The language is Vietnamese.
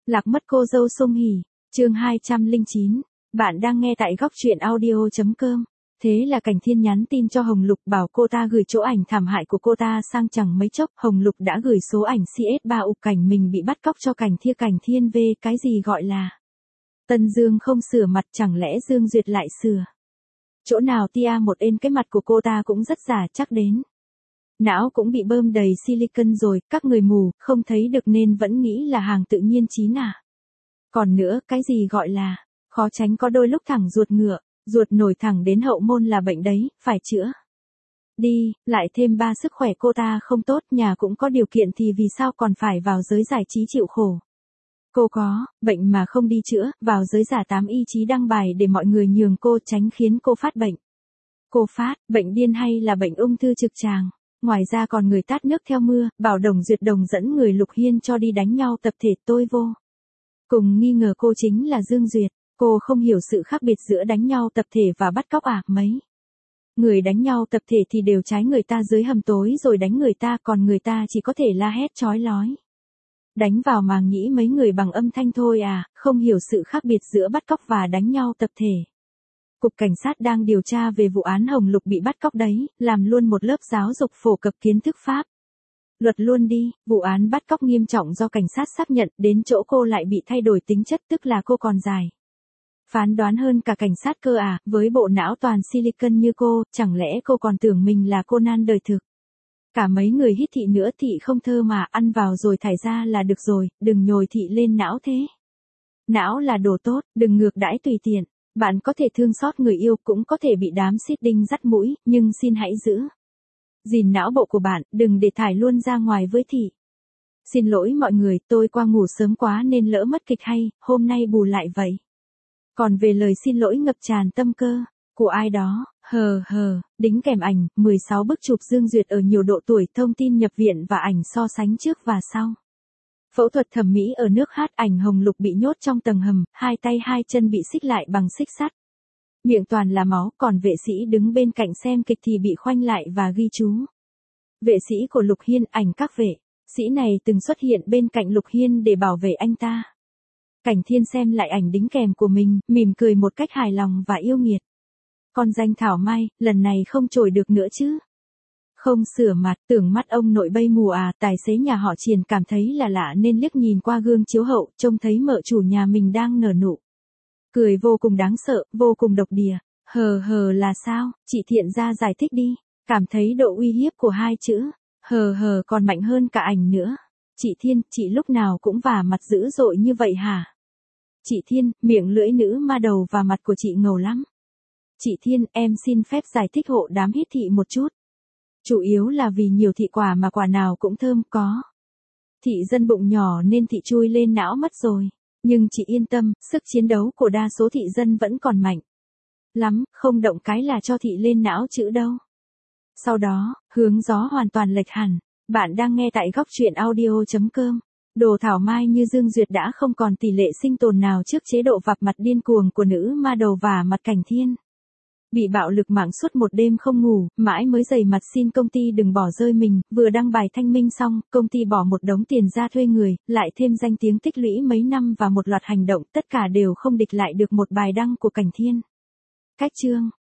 Lạc mất cô dâu Song Hỷ, chương 209. Bạn đang nghe tại góc truyện audio.com. Thế là Cảnh Thiên nhắn tin cho Hồng Lục bảo cô ta gửi chỗ ảnh thảm hại của cô ta sang, chẳng mấy chốc Hồng Lục đã gửi số ảnh CS3 ục cảnh mình bị bắt cóc cho Cảnh Thiên về cái gì gọi là Tân Dương không sửa mặt, chẳng lẽ Dương Duyệt lại sửa? Chỗ nào tia một ên, cái mặt của cô ta cũng rất giả chắc đến. Não cũng bị bơm đầy silicon rồi, các người mù, không thấy được nên vẫn nghĩ là hàng tự nhiên chín à. Còn nữa, cái gì gọi là, khó tránh có đôi lúc thẳng ruột ngựa, ruột nổi thẳng đến hậu môn là bệnh đấy, phải chữa. Đi, lại thêm ba sức khỏe cô ta không tốt, nhà cũng có điều kiện thì vì sao còn phải vào giới giải trí chịu khổ. Cô có, bệnh mà không đi chữa, vào giới giả tám y chí đăng bài để mọi người nhường cô, tránh khiến cô phát bệnh. Cô phát, bệnh điên hay là bệnh ung thư trực tràng. Ngoài ra còn người tát nước theo mưa, bảo Đồng Duyệt Đồng dẫn người Lục Hiên cho đi đánh nhau tập thể, tôi vô cùng nghi ngờ cô chính là Dương Duyệt. Cô không hiểu sự khác biệt giữa đánh nhau tập thể và bắt cóc à, mấy người đánh nhau tập thể thì đều trái người ta dưới hầm tối rồi đánh người ta, còn người ta chỉ có thể la hét chói lói. Đánh vào màng nhĩ mấy người bằng âm thanh thôi à, không hiểu sự khác biệt giữa bắt cóc và đánh nhau tập thể. Cục Cảnh sát đang điều tra về vụ án Hồng Lục bị bắt cóc đấy, làm luôn một lớp giáo dục phổ cập kiến thức pháp luật luôn đi. Vụ án bắt cóc nghiêm trọng do cảnh sát xác nhận, đến chỗ cô lại bị thay đổi tính chất, tức là cô còn dài phán đoán hơn cả cảnh sát cơ à, với bộ não toàn silicon như cô, chẳng lẽ cô còn tưởng mình là Conan đời thực. Cả mấy người hít thị nữa, thị không thơ mà, ăn vào rồi thải ra là được rồi, đừng nhồi thị lên não thế. Não là đồ tốt, đừng ngược đãi tùy tiện. Bạn có thể thương xót người yêu, cũng có thể bị đám xít đinh dắt mũi, nhưng xin hãy giữ gìn não bộ của bạn, đừng để thải luôn ra ngoài với thị. Xin lỗi mọi người, tôi qua ngủ sớm quá nên lỡ mất kịch hay, hôm nay bù lại vậy. Còn về lời xin lỗi ngập tràn tâm cơ của ai đó, đính kèm ảnh, 16 bức chụp Dương Duyệt ở nhiều độ tuổi, thông tin nhập viện và ảnh so sánh trước và sau. Phẫu thuật thẩm mỹ ở nước hát, ảnh Hồng Lục bị nhốt trong tầng hầm, hai tay hai chân bị xích lại bằng xích sắt. Miệng toàn là máu, còn vệ sĩ đứng bên cạnh xem kịch thì bị khoanh lại và ghi chú. Vệ sĩ của Lục Hiên, ảnh các vệ sĩ này từng xuất hiện bên cạnh Lục Hiên để bảo vệ anh ta. Cảnh Thiên xem lại ảnh đính kèm của mình, mỉm cười một cách hài lòng và yêu nghiệt. Con danh Thảo Mai, lần này không trồi được nữa chứ. Không sửa mặt, tưởng mắt ông nội bay mù à, tài xế nhà họ Triền cảm thấy là lạ nên liếc nhìn qua gương chiếu hậu, trông thấy mợ chủ nhà mình đang nở nụ cười vô cùng đáng sợ, vô cùng độc địa. Là sao, chị Thiện ra giải thích đi. Cảm thấy độ uy hiếp của hai chữ còn mạnh hơn cả ảnh nữa. Chị Thiên, chị lúc nào cũng vả mặt dữ dội như vậy hả? Chị Thiên, miệng lưỡi nữ ma đầu và mặt của chị ngầu lắm. Chị Thiên, em xin phép giải thích hộ đám hít thị một chút. Chủ yếu là vì nhiều thị quả mà quả nào cũng thơm, có thị dân bụng nhỏ nên thị chui lên não mất rồi. Nhưng chị yên tâm, sức chiến đấu của đa số thị dân vẫn còn mạnh lắm, không động cái là cho thị lên não chữ đâu. Sau đó, hướng gió hoàn toàn lệch hẳn. Bạn đang nghe tại góc truyện audio.com. Đồ Thảo Mai như Dương Duyệt đã không còn tỷ lệ sinh tồn nào trước chế độ vạch mặt điên cuồng của nữ ma đầu và mặt Cảnh Thiên. Bị bạo lực mạng suốt một đêm không ngủ, mãi mới dày mặt xin công ty đừng bỏ rơi mình, vừa đăng bài thanh minh xong, công ty bỏ một đống tiền ra thuê người, lại thêm danh tiếng tích lũy mấy năm và một loạt hành động, tất cả đều không địch lại được một bài đăng của Cảnh Thiên. Cách chương